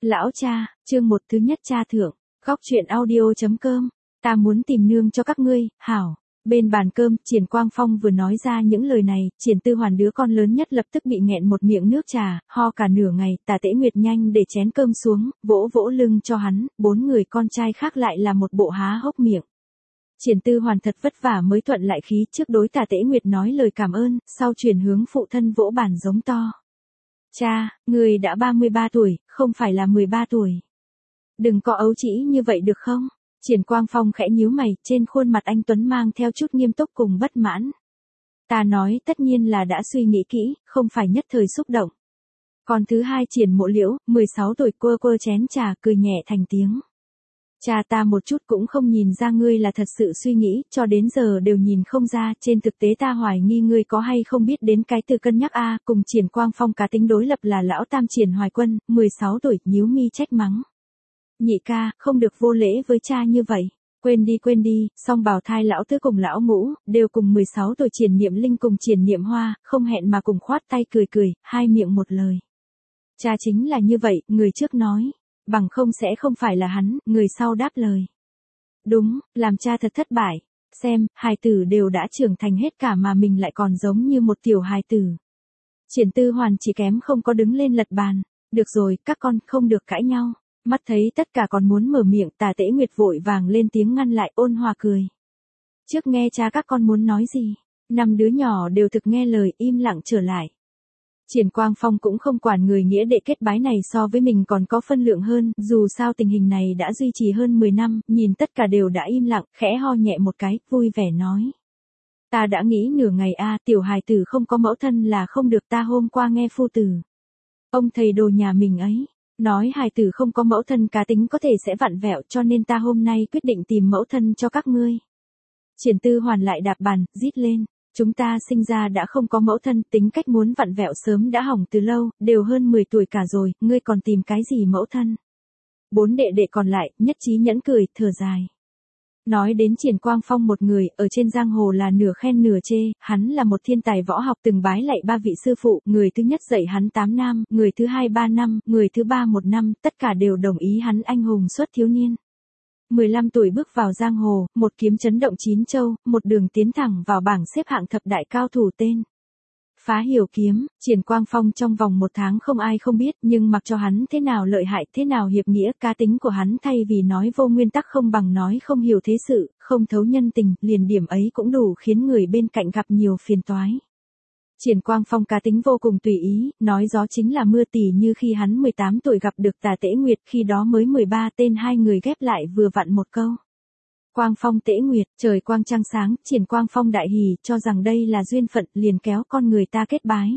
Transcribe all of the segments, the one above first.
Lão cha, chương 1 thứ nhất cha thượng, góc truyện audio.com, ta muốn tìm nương cho các ngươi, hảo. Bên bàn cơm, Triển Quang Phong vừa nói ra những lời này, Triển Tư Hoàn đứa con lớn nhất lập tức bị nghẹn một miệng nước trà, ho cả nửa ngày, Tả Tễ Nguyệt nhanh để chén cơm xuống, vỗ vỗ lưng cho hắn, 4 người con trai khác lại là một bộ há hốc miệng. Triển Tư Hoàn thật vất vả mới thuận lại khí, trước đối Tả Tễ Nguyệt nói lời cảm ơn, sau chuyển hướng phụ thân vỗ bàn giống to. Cha, người đã 33 tuổi, không phải là 13 tuổi. Đừng có ấu trĩ như vậy được không? Triển Quang Phong khẽ nhíu mày, trên khuôn mặt anh Tuấn mang theo chút nghiêm túc cùng bất mãn. Ta nói tất nhiên là đã suy nghĩ kỹ, không phải nhất thời xúc động. Còn thứ hai Triển Mộ Liễu, 16 tuổi quơ quơ chén trà cười nhẹ thành tiếng. Cha ta một chút cũng không nhìn ra ngươi là thật sự suy nghĩ, cho đến giờ đều nhìn không ra, trên thực tế ta hoài nghi ngươi có hay không biết đến cái từ cân nhắc a. Cùng Triển Quang Phong cá tính đối lập là lão tam Triển Hoài Quân, 16 tuổi, nhíu mi trách mắng. Nhị ca, không được vô lễ với cha như vậy. Quên đi, song bào thai lão tứ cùng lão ngũ, đều cùng 16 tuổi Triển Niệm Linh cùng Triển Niệm Hoa, không hẹn mà cùng khoát tay cười, hai miệng một lời. Cha chính là như vậy, người trước nói. Bằng không sẽ không phải là hắn, người sau đáp lời. Đúng, làm cha thật thất bại. Xem, hài tử đều đã trưởng thành hết cả mà mình lại còn giống như một tiểu hài tử. Triển Tư Hoàn chỉ kém không có đứng lên lật bàn. Được rồi, các con không được cãi nhau. Mắt thấy tất cả còn muốn mở miệng, Tả Tễ Nguyệt vội vàng lên tiếng ngăn lại, ôn hòa cười. Trước nghe cha các con muốn nói gì, 5 đứa nhỏ đều thực nghe lời, im lặng trở lại. Triển Quang Phong cũng không quản người nghĩa đệ kết bái này so với mình còn có phân lượng hơn, dù sao tình hình này đã duy trì hơn 10 năm, nhìn tất cả đều đã im lặng, khẽ ho nhẹ một cái, vui vẻ nói. Ta đã nghĩ nửa ngày tiểu hài tử không có mẫu thân là không được, ta hôm qua nghe phu tử. Ông thầy đồ nhà mình ấy, nói hài tử không có mẫu thân cá tính có thể sẽ vặn vẹo, cho nên ta hôm nay quyết định tìm mẫu thân cho các ngươi. Triển Tư Hoàn lại đạp bàn, rít lên. Chúng ta sinh ra đã không có mẫu thân, tính cách muốn vặn vẹo sớm đã hỏng từ lâu, đều hơn 10 tuổi cả rồi, ngươi còn tìm cái gì mẫu thân? 4 đệ đệ còn lại, nhất trí nhẫn cười, thở dài. Nói đến Triển Quang Phong một người, ở trên giang hồ là nửa khen nửa chê, hắn là một thiên tài võ học từng bái lạy 3 vị sư phụ, người thứ nhất dạy hắn 8 năm, người thứ hai 3 năm, người thứ ba 1 năm, tất cả đều đồng ý hắn anh hùng xuất thiếu niên. 15 tuổi bước vào giang hồ, một kiếm chấn động 9 châu, một đường tiến thẳng vào bảng xếp hạng thập đại cao thủ tên. Phá Hiểu Kiếm, Triển Quang Phong trong vòng 1 tháng không ai không biết, nhưng mặc cho hắn thế nào lợi hại, thế nào hiệp nghĩa, cá tính của hắn thay vì nói vô nguyên tắc không bằng nói không hiểu thế sự, không thấu nhân tình, liền điểm ấy cũng đủ khiến người bên cạnh gặp nhiều phiền toái. Triển Quang Phong cá tính vô cùng tùy ý, nói gió chính là mưa, tỉ như khi hắn 18 tuổi gặp được Tả Tễ Nguyệt, khi đó mới 13, tên hai người ghép lại vừa vặn một câu. Quang Phong Tễ Nguyệt, trời quang trăng sáng, Triển Quang Phong đại hỉ, cho rằng đây là duyên phận, liền kéo con người ta kết bái.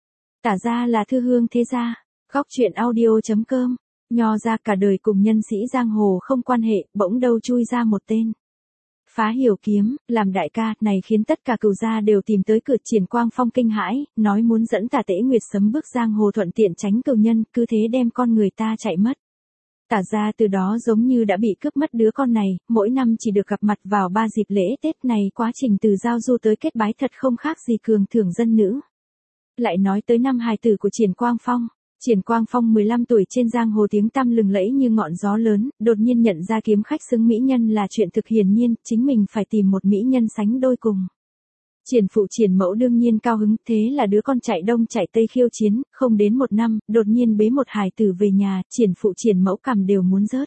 Tả ra là thư hương thế gia, góc truyện audio.com, nho ra cả đời cùng nhân sĩ giang hồ không quan hệ, bỗng đâu chui ra một tên. Phá Hiểu Kiếm, làm đại ca, này khiến tất cả cửu gia đều tìm tới cửa. Triển Quang Phong kinh hãi, nói muốn dẫn Tả Tễ Nguyệt sấm bước giang hồ thuận tiện tránh cửu nhân, cứ thế đem con người ta chạy mất. Tả gia từ đó giống như đã bị cướp mất đứa con này, mỗi năm chỉ được gặp mặt vào 3 dịp lễ Tết này, quá trình từ giao du tới kết bái thật không khác gì cường thưởng dân nữ. Lại nói tới năm hài tử của Triển Quang Phong. Triển Quang Phong 15 tuổi trên giang hồ tiếng tăm lừng lẫy như ngọn gió lớn, đột nhiên nhận ra kiếm khách xứng mỹ nhân là chuyện thực hiển nhiên, chính mình phải tìm một mỹ nhân sánh đôi cùng. Triển phụ Triển mẫu đương nhiên cao hứng, thế là đứa con chạy đông chạy tây khiêu chiến, không đến 1 năm, đột nhiên bế một hài tử về nhà, Triển phụ Triển mẫu cằm đều muốn rớt.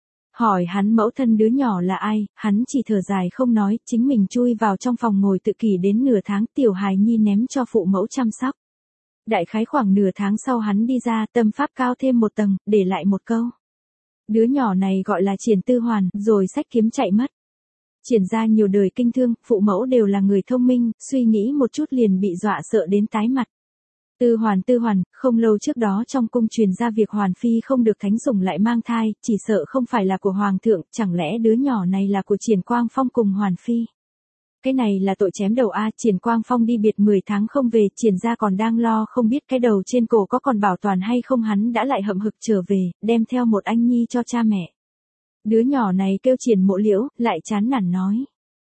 Hỏi hắn mẫu thân đứa nhỏ là ai, hắn chỉ thở dài không nói, chính mình chui vào trong phòng ngồi tự kỷ đến nửa tháng, tiểu hài nhi ném cho phụ mẫu chăm sóc. Đại khái khoảng nửa tháng sau hắn đi ra, tâm pháp cao thêm 1 tầng, để lại một câu. Đứa nhỏ này gọi là Triển Tư Hoàn, rồi xách kiếm chạy mất. Triển ra nhiều đời kinh thương, phụ mẫu đều là người thông minh, suy nghĩ một chút liền bị dọa sợ đến tái mặt. Tư Hoàn, không lâu trước đó trong cung truyền ra việc Hoàn Phi không được thánh sủng lại mang thai, chỉ sợ không phải là của Hoàng thượng, chẳng lẽ đứa nhỏ này là của Triển Quang Phong cùng Hoàn Phi. Cái này là tội chém đầu Triển Quang Phong đi biệt 10 tháng không về, Triển gia còn đang lo không biết cái đầu trên cổ có còn bảo toàn hay không, hắn đã lại hậm hực trở về, đem theo một anh nhi cho cha mẹ. Đứa nhỏ này kêu Triển Mộ Liễu, lại chán nản nói.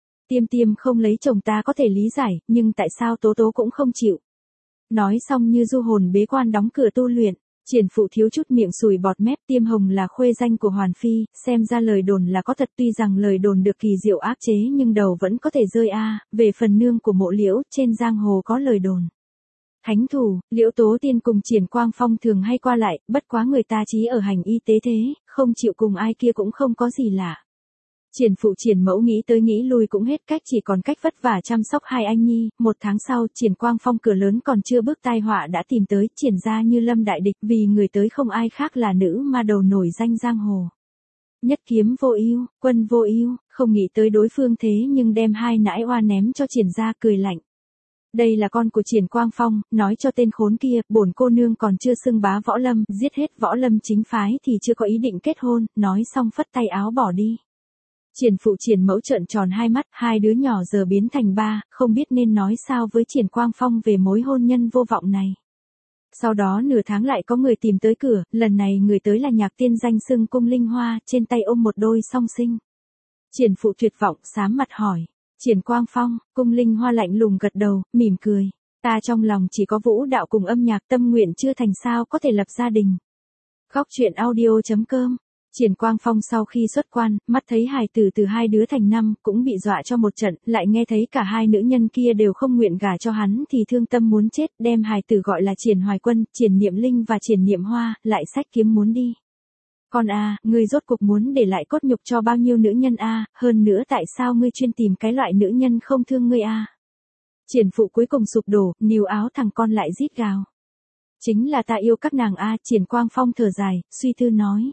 Tiêm không lấy chồng ta có thể lý giải, nhưng tại sao Tố Tố cũng không chịu. Nói xong như du hồn bế quan đóng cửa tu luyện, Triển Phụ thiếu chút miệng sùi bọt mép, Tiêm Hồng là khuê danh của Hoàn Phi, xem ra lời đồn là có thật, tuy rằng lời đồn được kỳ diệu áp chế nhưng đầu vẫn có thể rơi a. Về phần nương của Mộ Liễu, trên giang hồ có lời đồn. Thánh thủ, Liễu Tố Tiên cùng Triển Quang Phong thường hay qua lại, bất quá người ta chí ở hành y tế thế, không chịu cùng ai kia cũng không có gì lạ. Triển Phụ Triển Mẫu nghĩ tới nghĩ lui cũng hết cách, chỉ còn cách vất vả chăm sóc hai anh nhi. Một tháng sau, Triển Quang Phong cửa lớn còn chưa bước tai họa đã tìm tới, Triển gia như lâm đại địch, vì người tới không ai khác là nữ ma đầu nổi danh giang hồ. Nhất kiếm vô ưu, quân vô ưu, không nghĩ tới đối phương thế nhưng đem hai nãi oa ném cho Triển gia, cười lạnh. Đây là con của Triển Quang Phong, nói cho tên khốn kia, bổn cô nương còn chưa xưng bá võ lâm, giết hết võ lâm chính phái thì chưa có ý định kết hôn, nói xong phất tay áo bỏ đi. Triển Phụ Triển Mẫu trợn tròn hai mắt, hai đứa nhỏ giờ biến thành ba, không biết nên nói sao với Triển Quang Phong về mối hôn nhân vô vọng này. Sau đó nửa tháng lại có người tìm tới cửa, lần này người tới là nhạc tiên danh xưng Cung Linh Hoa, trên tay ôm một đôi song sinh. Triển Phụ tuyệt vọng, xám mặt hỏi. Triển Quang Phong, Cung Linh Hoa lạnh lùng gật đầu, mỉm cười. Ta trong lòng chỉ có vũ đạo cùng âm nhạc, tâm nguyện chưa thành sao có thể lập gia đình. Góc truyện audio.com. Triển Quang Phong sau khi xuất quan, mắt thấy hài tử từ hai đứa thành năm, cũng bị dọa cho một trận, lại nghe thấy cả hai nữ nhân kia đều không nguyện gả cho hắn thì thương tâm muốn chết, đem hài tử gọi là Triển Hoài Quân, Triển Niệm Linh và Triển Niệm Hoa, lại xách kiếm muốn đi. Con a, ngươi rốt cuộc muốn để lại cốt nhục cho bao nhiêu nữ nhân a, hơn nữa tại sao ngươi chuyên tìm cái loại nữ nhân không thương ngươi a? Triển Phụ cuối cùng sụp đổ, níu áo thằng con lại rít gào. Chính là ta yêu các nàng a, Triển Quang Phong thở dài, suy tư nói.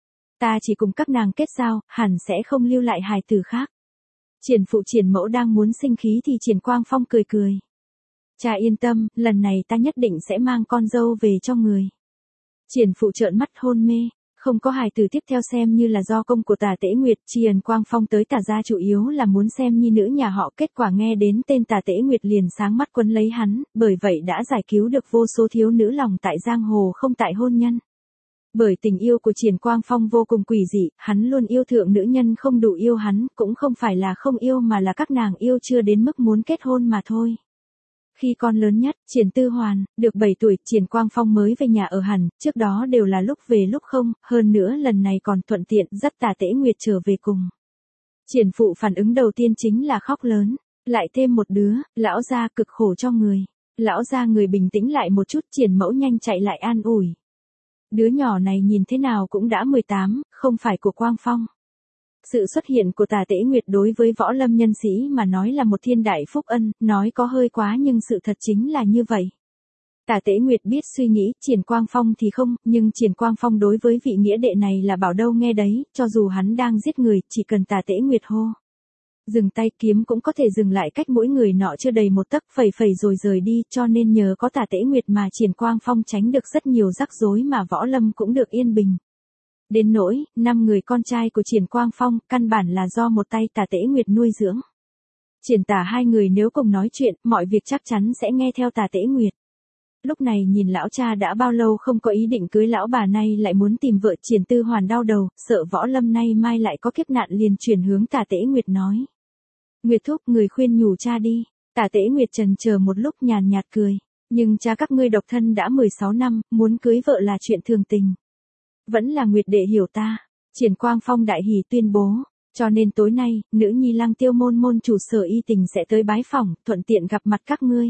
Ta chỉ cùng các nàng kết giao, hẳn sẽ không lưu lại hài tử khác. Triển Phụ Triển Mẫu đang muốn sinh khí thì Triển Quang Phong cười cười. Cha yên tâm, lần này ta nhất định sẽ mang con dâu về cho người. Triển Phụ trợn mắt hôn mê. Không có hài tử tiếp theo xem như là do công của Tả Tễ Nguyệt, Triển Quang Phong tới Tả gia chủ yếu là muốn xem nhi nữ nhà họ, kết quả nghe đến tên Tả Tễ Nguyệt liền sáng mắt quấn lấy hắn, bởi vậy đã giải cứu được vô số thiếu nữ lòng tại giang hồ không tại hôn nhân. Bởi tình yêu của Triển Quang Phong vô cùng quỷ dị, hắn luôn yêu thượng nữ nhân không đủ yêu hắn, cũng không phải là không yêu mà là các nàng yêu chưa đến mức muốn kết hôn mà thôi. Khi con lớn nhất, Triển Tư Hoàn, được 7 tuổi, Triển Quang Phong mới về nhà ở hẳn, trước đó đều là lúc về lúc không, hơn nữa lần này còn thuận tiện dắt Tả Tễ Nguyệt trở về cùng. Triển Phụ phản ứng đầu tiên chính là khóc lớn, lại thêm một đứa, lão gia cực khổ cho người. Lão gia người bình tĩnh lại một chút, Triển Mẫu nhanh chạy lại an ủi. Đứa nhỏ này nhìn thế nào cũng đã 18, không phải của Quang Phong. Sự xuất hiện của Tả Tễ Nguyệt đối với võ lâm nhân sĩ mà nói là một thiên đại phúc ân, nói có hơi quá nhưng sự thật chính là như vậy. Tả Tễ Nguyệt biết suy nghĩ, Triển Quang Phong thì không, nhưng Triển Quang Phong đối với vị nghĩa đệ này là bảo đâu nghe đấy, cho dù hắn đang giết người, chỉ cần Tả Tễ Nguyệt hô. Dừng tay, kiếm cũng có thể dừng lại cách mỗi người nọ chưa đầy một tấc, phẩy phẩy rồi rời đi, cho nên nhờ có Tả Tễ Nguyệt mà Triển Quang Phong tránh được rất nhiều rắc rối mà võ lâm cũng được yên bình. Đến nỗi, 5 người con trai của Triển Quang Phong, căn bản là do một tay Tả Tễ Nguyệt nuôi dưỡng. Triển Tả hai người nếu cùng nói chuyện, mọi việc chắc chắn sẽ nghe theo Tả Tễ Nguyệt. Lúc này nhìn lão cha đã bao lâu không có ý định cưới lão bà nay lại muốn tìm vợ, Triển Tư Hoàn đau đầu, sợ võ lâm nay mai lại có kiếp nạn liền chuyển hướng Tả Tễ Nguyệt nói. Nguyệt thúc, người khuyên nhủ cha đi. Tả Tễ Nguyệt chần chờ một lúc nhàn nhạt cười. Nhưng cha các ngươi độc thân đã 16 năm, muốn cưới vợ là chuyện thường tình. Vẫn là Nguyệt đệ hiểu ta. Triển Quang Phong đại hỉ tuyên bố. Cho nên tối nay, nữ nhi Lăng Tiêu môn môn chủ Sở Y Tình sẽ tới bái phỏng, thuận tiện gặp mặt các ngươi.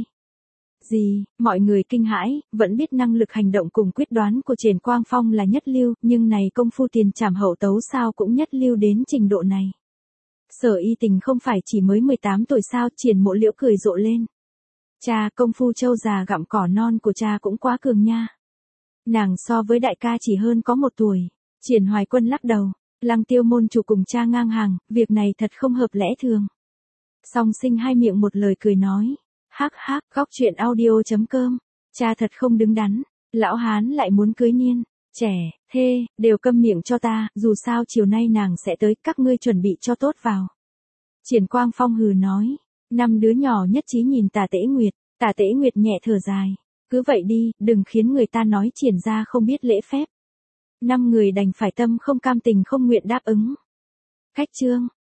Gì, mọi người kinh hãi, vẫn biết năng lực hành động cùng quyết đoán của Triển Quang Phong là nhất lưu, nhưng này công phu tiền trảm hậu tấu sao cũng nhất lưu đến trình độ này. Sở Y Tình không phải chỉ mới 18 tuổi sao, Triển Mộ Liễu cười rộ lên. Cha, công phu trâu già gặm cỏ non của cha cũng quá cường nha. Nàng so với đại ca chỉ hơn có 1 tuổi. Triển Hoài Quân lắc đầu, Lăng Tiêu môn chủ cùng cha ngang hàng, việc này thật không hợp lẽ thường. Song sinh hai miệng một lời cười nói. Hắc hắc, góc truyện audio.com. Cha thật không đứng đắn, lão hán lại muốn cưới niên, trẻ, thê, đều câm miệng cho ta, dù sao chiều nay nàng sẽ tới, các ngươi chuẩn bị cho tốt vào. Triển Quang Phong hừ nói, 5 đứa nhỏ nhất trí nhìn Tả Tễ Nguyệt, Tả Tễ Nguyệt nhẹ thở dài, cứ vậy đi, đừng khiến người ta nói Triển gia không biết lễ phép. 5 người đành phải tâm không cam tình không nguyện đáp ứng. Khách chương.